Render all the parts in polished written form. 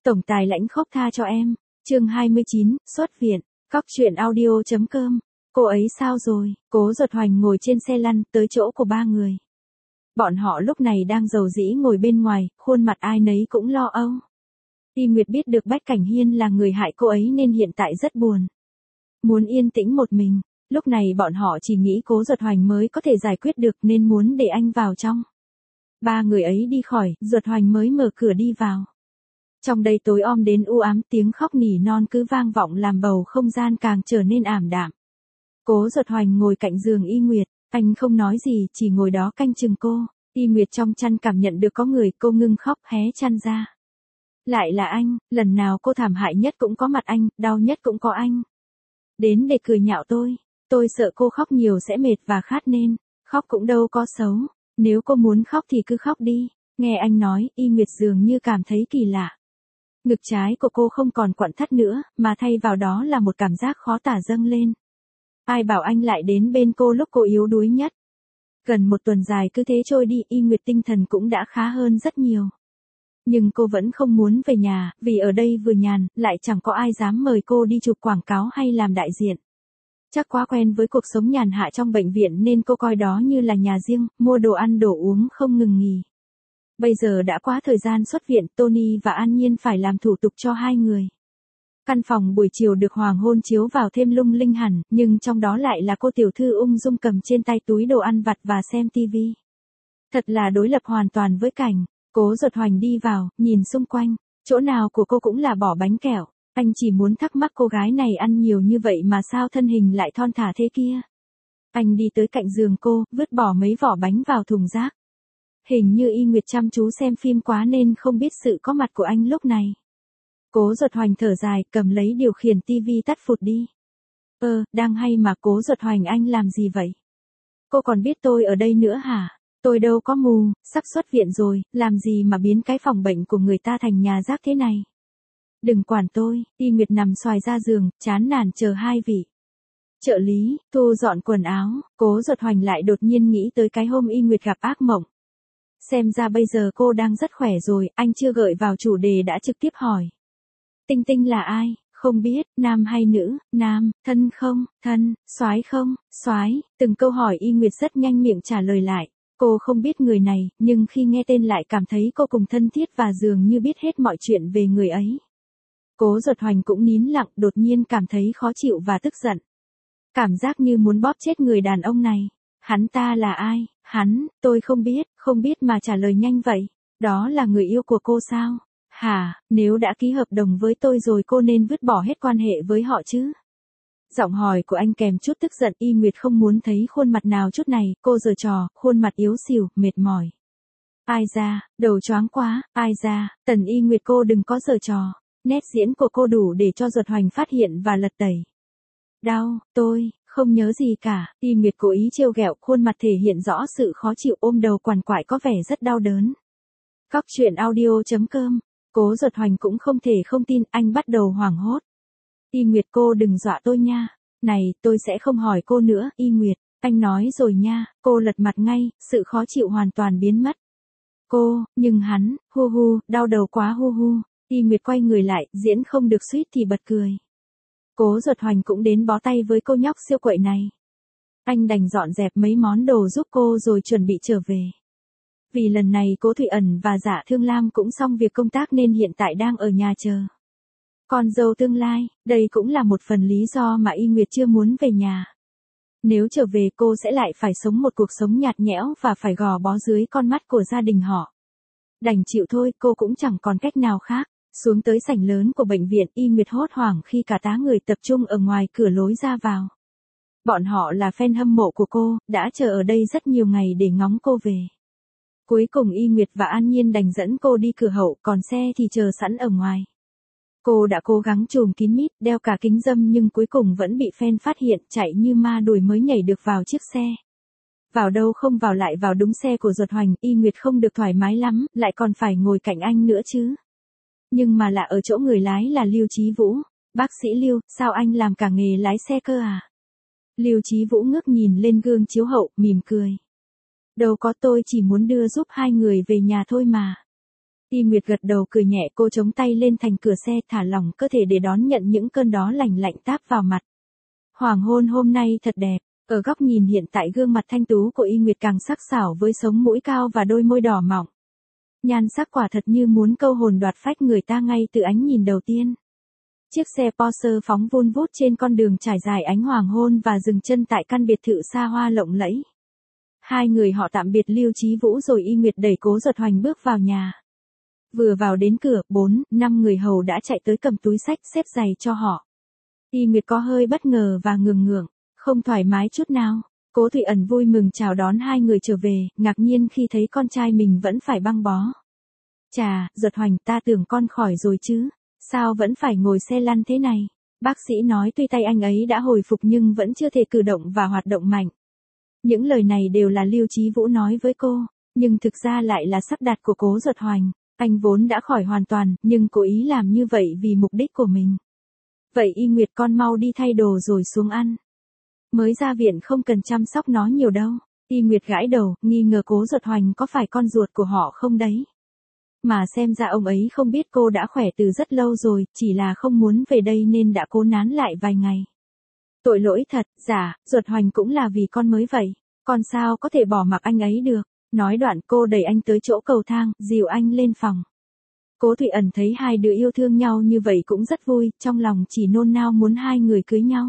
Tổng tài lãnh khốc tha cho em. Chương 29, xuất viện. Cóc truyện audio.com. Cô ấy sao rồi? Cố Giật Hoành ngồi trên xe lăn tới chỗ của ba người. Bọn họ lúc này đang rầu rĩ ngồi bên ngoài, khuôn mặt ai nấy cũng lo âu. Y Nguyệt biết được Bách Cảnh Hiên là người hại cô ấy nên hiện tại rất buồn. Muốn yên tĩnh một mình, lúc này bọn họ chỉ nghĩ Cố Giật Hoành mới có thể giải quyết được nên muốn để anh vào trong. Ba người ấy đi khỏi, Giật Hoành mới mở cửa đi vào. Trong đây tối om đến u ám, tiếng khóc nỉ non cứ vang vọng làm bầu không gian càng trở nên ảm đạm. Cố Giật Hoành ngồi cạnh giường Y Nguyệt, anh không nói gì, chỉ ngồi đó canh chừng cô. Y Nguyệt trong chăn cảm nhận được có người, cô ngưng khóc hé chăn ra. Lại là anh, lần nào cô thảm hại nhất cũng có mặt anh, đau nhất cũng có anh. Đến để cười nhạo tôi sợ cô khóc nhiều sẽ mệt và khát nên, khóc cũng đâu có xấu, nếu cô muốn khóc thì cứ khóc đi. Nghe anh nói, Y Nguyệt dường như cảm thấy kỳ lạ. Ngực trái của cô không còn quặn thắt nữa, mà thay vào đó là một cảm giác khó tả dâng lên. Ai bảo anh lại đến bên cô lúc cô yếu đuối nhất. Gần một tuần dài cứ thế trôi đi, Y Nguyệt tinh thần cũng đã khá hơn rất nhiều. Nhưng cô vẫn không muốn về nhà, vì ở đây vừa nhàn, lại chẳng có ai dám mời cô đi chụp quảng cáo hay làm đại diện. Chắc quá quen với cuộc sống nhàn hạ trong bệnh viện nên cô coi đó như là nhà riêng, mua đồ ăn đồ uống không ngừng nghỉ. Bây giờ đã quá thời gian xuất viện, Tony và An Nhiên phải làm thủ tục cho hai người. Căn phòng buổi chiều được hoàng hôn chiếu vào thêm lung linh hẳn, nhưng trong đó lại là cô tiểu thư ung dung cầm trên tay túi đồ ăn vặt và xem tivi. Thật là đối lập hoàn toàn với cảnh. Cố Giật Hoành đi vào, nhìn xung quanh, chỗ nào của cô cũng là bỏ bánh kẹo. Anh chỉ muốn thắc mắc cô gái này ăn nhiều như vậy mà sao thân hình lại thon thả thế kia. Anh đi tới cạnh giường cô, vứt bỏ mấy vỏ bánh vào thùng rác. Hình như Y Nguyệt chăm chú xem phim quá nên không biết sự có mặt của anh lúc này. Cố Giật Hoành thở dài, cầm lấy điều khiển tivi tắt phụt đi. Đang hay mà. Cố Giật Hoành, anh làm gì vậy? Cô còn biết tôi ở đây nữa hả? Tôi đâu có mù, sắp xuất viện rồi, làm gì mà biến cái phòng bệnh của người ta thành nhà rác thế này. Đừng quản tôi. Y Nguyệt nằm xoài ra giường, chán nản chờ hai vị trợ lý thu dọn quần áo. Cố Giật Hoành lại đột nhiên nghĩ tới cái hôm Y Nguyệt gặp ác mộng. Xem ra bây giờ cô đang rất khỏe rồi, anh chưa gợi vào chủ đề đã trực tiếp hỏi. Tinh Tinh là ai? Không biết, nam hay nữ? Nam, thân không? Thân, soái không? Soái. Từng câu hỏi Y Nguyệt rất nhanh miệng trả lời lại. Cô không biết người này, nhưng khi nghe tên lại cảm thấy cô cùng thân thiết và dường như biết hết mọi chuyện về người ấy. Cố Giật Hoành cũng nín lặng, đột nhiên cảm thấy khó chịu và tức giận. Cảm giác như muốn bóp chết người đàn ông này. Hắn ta là ai? Tôi không biết mà trả lời nhanh vậy. Đó là người yêu của cô sao? Hả, nếu đã ký hợp đồng với tôi rồi cô nên vứt bỏ hết quan hệ với họ chứ? Giọng hỏi của anh kèm chút tức giận. Y Nguyệt không muốn thấy khuôn mặt nào chút này, cô giở trò, khuôn mặt yếu xìu, mệt mỏi. Ai ra, đầu choáng quá, ai ra, Tần Y Nguyệt cô đừng có giở trò. Nét diễn của cô đủ để cho Giật Hoành phát hiện và lật tẩy. Đau, tôi không nhớ gì cả. Y Nguyệt cố ý trêu ghẹo, khuôn mặt thể hiện rõ sự khó chịu, ôm đầu quằn quại có vẻ rất đau đớn. Cóc truyện audio.com. Cố Giật Hoành cũng không thể không tin, anh bắt đầu hoảng hốt. Y Nguyệt cô đừng dọa tôi nha. Này, tôi sẽ không hỏi cô nữa, Y Nguyệt, anh nói rồi nha. Cô lật mặt ngay, sự khó chịu hoàn toàn biến mất. Nhưng hắn, đau đầu quá Y Nguyệt quay người lại, diễn không được suýt thì bật cười. Cố Giật Hoành cũng đến bó tay với cô nhóc siêu quậy này. Anh đành dọn dẹp mấy món đồ giúp cô rồi chuẩn bị trở về. Vì lần này Cố Thụy Ẩn và Dạ Thương Lam cũng xong việc công tác nên hiện tại đang ở nhà chờ con dâu tương lai. Đây cũng là một phần lý do mà Y Nguyệt chưa muốn về nhà. Nếu trở về cô sẽ lại phải sống một cuộc sống nhạt nhẽo và phải gò bó dưới con mắt của gia đình họ. Đành chịu thôi, cô cũng chẳng còn cách nào khác. Xuống tới sảnh lớn của bệnh viện, Y Nguyệt hốt hoảng khi cả tá người tập trung ở ngoài cửa lối ra vào. Bọn họ là fan hâm mộ của cô, đã chờ ở đây rất nhiều ngày để ngóng cô về. Cuối cùng Y Nguyệt và An Nhiên đành dẫn cô đi cửa hậu, còn xe thì chờ sẵn ở ngoài. Cô đã cố gắng trùm kín mít, đeo cả kính râm nhưng cuối cùng vẫn bị fan phát hiện, chạy như ma đuổi mới nhảy được vào chiếc xe. Vào đâu không vào lại vào đúng xe của Giật Hoành, Y Nguyệt không được thoải mái lắm, lại còn phải ngồi cạnh anh nữa chứ. Nhưng mà lạ ở chỗ người lái là Lưu Chí Vũ. Bác sĩ Lưu, sao anh làm cả nghề lái xe cơ à? Lưu Chí Vũ ngước nhìn lên gương chiếu hậu, mỉm cười. Đâu có, tôi chỉ muốn đưa giúp hai người về nhà thôi mà. Y Nguyệt gật đầu cười nhẹ, cô chống tay lên thành cửa xe thả lỏng cơ thể để đón nhận những cơn gió lạnh lạnh táp vào mặt. Hoàng hôn hôm nay thật đẹp, ở góc nhìn hiện tại gương mặt thanh tú của Y Nguyệt càng sắc sảo với sống mũi cao và đôi môi đỏ mọng. Nhan sắc quả thật như muốn câu hồn đoạt phách người ta ngay từ ánh nhìn đầu tiên. Chiếc xe Porsche phóng vun vút trên con đường trải dài ánh hoàng hôn và dừng chân tại căn biệt thự xa hoa lộng lẫy. Hai người họ tạm biệt Lưu Chí Vũ rồi Y Nguyệt đẩy Cố Giật Hoành bước vào nhà. Vừa vào đến cửa, 4-5 người hầu đã chạy tới cầm túi xách xếp giày cho họ. Y Nguyệt có hơi bất ngờ và ngượng ngượng, không thoải mái chút nào. Cố Thụy Ẩn vui mừng chào đón hai người trở về, ngạc nhiên khi thấy con trai mình vẫn phải băng bó. Chà, Giật Hoành, ta tưởng con khỏi rồi chứ, sao vẫn phải ngồi xe lăn thế này? Bác sĩ nói tuy tay anh ấy đã hồi phục nhưng vẫn chưa thể cử động và hoạt động mạnh. Những lời này đều là Lưu Chí Vũ nói với cô, nhưng thực ra lại là sắp đặt của Cố Giật Hoành. Anh vốn đã khỏi hoàn toàn, nhưng cố ý làm như vậy vì mục đích của mình. Vậy Y Nguyệt, con mau đi thay đồ rồi xuống ăn. Mới ra viện không cần chăm sóc nó nhiều đâu. Y Nguyệt gãi đầu, nghi ngờ Cố Giật Hoành có phải con ruột của họ không đấy. Mà xem ra ông ấy không biết cô đã khỏe từ rất lâu rồi, chỉ là không muốn về đây nên đã cố nán lại vài ngày. Tội lỗi thật, dạ, Giật Hoành cũng là vì con mới vậy. Con sao có thể bỏ mặc anh ấy được. Nói đoạn cô đẩy anh tới chỗ cầu thang, dìu anh lên phòng. Cố Thụy Ẩn thấy hai đứa yêu thương nhau như vậy cũng rất vui, trong lòng chỉ nôn nao muốn hai người cưới nhau.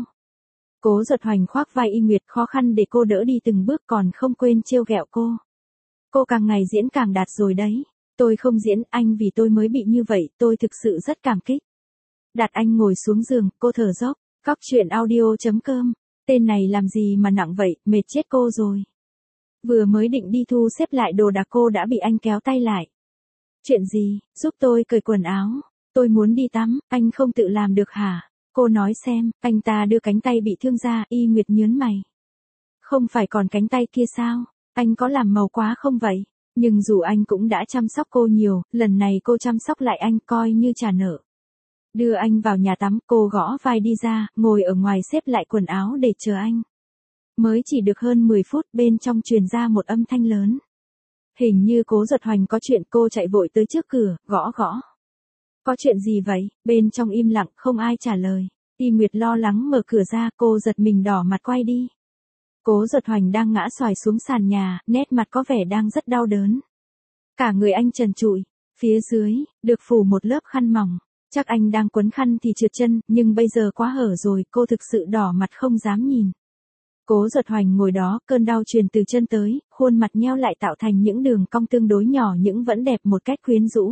Cố Giật Hoành khoác vai Y Nguyệt, khó khăn để cô đỡ đi từng bước, còn không quên trêu ghẹo cô. Cô càng ngày diễn càng đạt rồi đấy. Tôi không diễn anh vì tôi mới bị như vậy, tôi thực sự rất cảm kích. Đặt anh ngồi xuống giường, cô thở dốc. Cóc truyện audio.com. Tên này làm gì mà nặng vậy, mệt chết cô rồi. Vừa mới định đi thu xếp lại đồ đạc cô đã bị anh kéo tay lại. Chuyện gì, giúp tôi cởi quần áo. Tôi muốn đi tắm, anh không tự làm được hả? Cô nói xem, anh ta đưa cánh tay bị thương ra, Y Nguyệt nhớn mày. Không phải còn cánh tay kia sao? Anh có làm màu quá không vậy? Nhưng dù anh cũng đã chăm sóc cô nhiều, lần này cô chăm sóc lại anh coi như trả nợ. Đưa anh vào nhà tắm, cô gõ vai đi ra, ngồi ở ngoài xếp lại quần áo để chờ anh. Mới chỉ được hơn 10 phút, bên trong truyền ra một âm thanh lớn. Hình như Cố Giật Hoành có chuyện, cô chạy vội tới trước cửa, gõ gõ. Có chuyện gì vậy? Bên trong im lặng, không ai trả lời. Y Nguyệt lo lắng mở cửa ra, cô giật mình đỏ mặt quay đi. Cố Giật Hoành đang ngã xoài xuống sàn nhà, nét mặt có vẻ đang rất đau đớn. Cả người anh trần trụi, phía dưới, được phủ một lớp khăn mỏng. Chắc anh đang quấn khăn thì trượt chân, nhưng bây giờ quá hở rồi, cô thực sự đỏ mặt không dám nhìn. Cố Giật Hoành ngồi đó, cơn đau truyền từ chân tới, khuôn mặt nheo lại tạo thành những đường cong tương đối nhỏ nhưng vẫn đẹp một cách quyến rũ.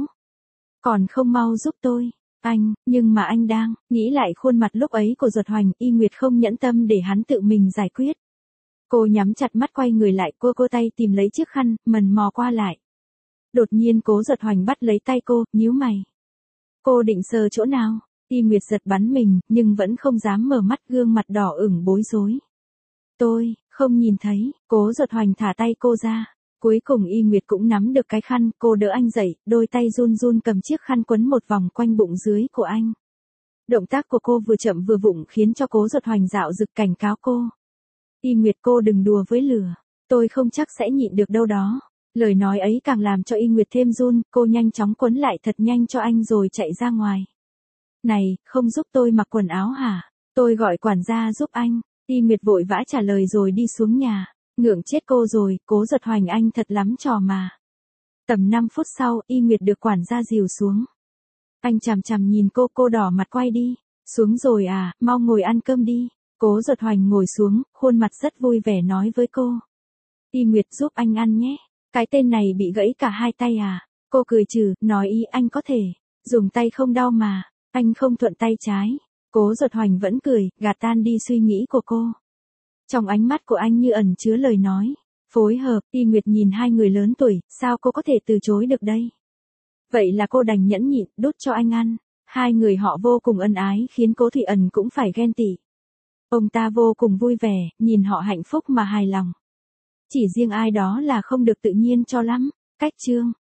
Còn không mau giúp tôi, anh, nhưng mà anh đang, nghĩ lại khuôn mặt lúc ấy của Giật Hoành, Y Nguyệt không nhẫn tâm để hắn tự mình giải quyết. Cô nhắm chặt mắt quay người lại, cô tay tìm lấy chiếc khăn, mần mò qua lại. Đột nhiên Cố Giật Hoành bắt lấy tay cô, nhíu mày. Cô định sờ chỗ nào? Y Nguyệt giật bắn mình, nhưng vẫn không dám mở mắt, gương mặt đỏ ửng bối rối. Tôi, không nhìn thấy. Cố Giật Hoành thả tay cô ra. Cuối cùng Y Nguyệt cũng nắm được cái khăn, cô đỡ anh dậy, đôi tay run run cầm chiếc khăn quấn một vòng quanh bụng dưới của anh. Động tác của cô vừa chậm vừa vụng khiến cho Cố Giật Hoành dạo dực cảnh cáo cô. Y Nguyệt, cô đừng đùa với lửa. Tôi không chắc sẽ nhịn được đâu đó. Lời nói ấy càng làm cho Y Nguyệt thêm run, cô nhanh chóng quấn lại thật nhanh cho anh rồi chạy ra ngoài. Này, không giúp tôi mặc quần áo hả? Tôi gọi quản gia giúp anh. Y Nguyệt vội vã trả lời rồi đi xuống nhà. Ngượng chết cô rồi, Cố Giật Hoành anh thật lắm trò mà. Tầm 5 phút sau, Y Nguyệt được quản gia dìu xuống. Anh chằm chằm nhìn cô đỏ mặt quay đi. Xuống rồi à, mau ngồi ăn cơm đi. Cố Giật Hoành ngồi xuống, khuôn mặt rất vui vẻ nói với cô. Y Nguyệt giúp anh ăn nhé. Cái tên này bị gãy cả hai tay à? Cô cười trừ, nói ý anh có thể. Dùng tay không đau mà. Anh không thuận tay trái. Cố Giật Hoành vẫn cười, gạt tan đi suy nghĩ của cô. Trong ánh mắt của anh như ẩn chứa lời nói. Phối hợp, Y Nguyệt nhìn hai người lớn tuổi, sao cô có thể từ chối được đây? Vậy là cô đành nhẫn nhịn, đút cho anh ăn. Hai người họ vô cùng ân ái khiến Cố Thụy Ẩn cũng phải ghen tị. Ông ta vô cùng vui vẻ, nhìn họ hạnh phúc mà hài lòng. Chỉ riêng ai đó là không được tự nhiên cho lắm. Cách chương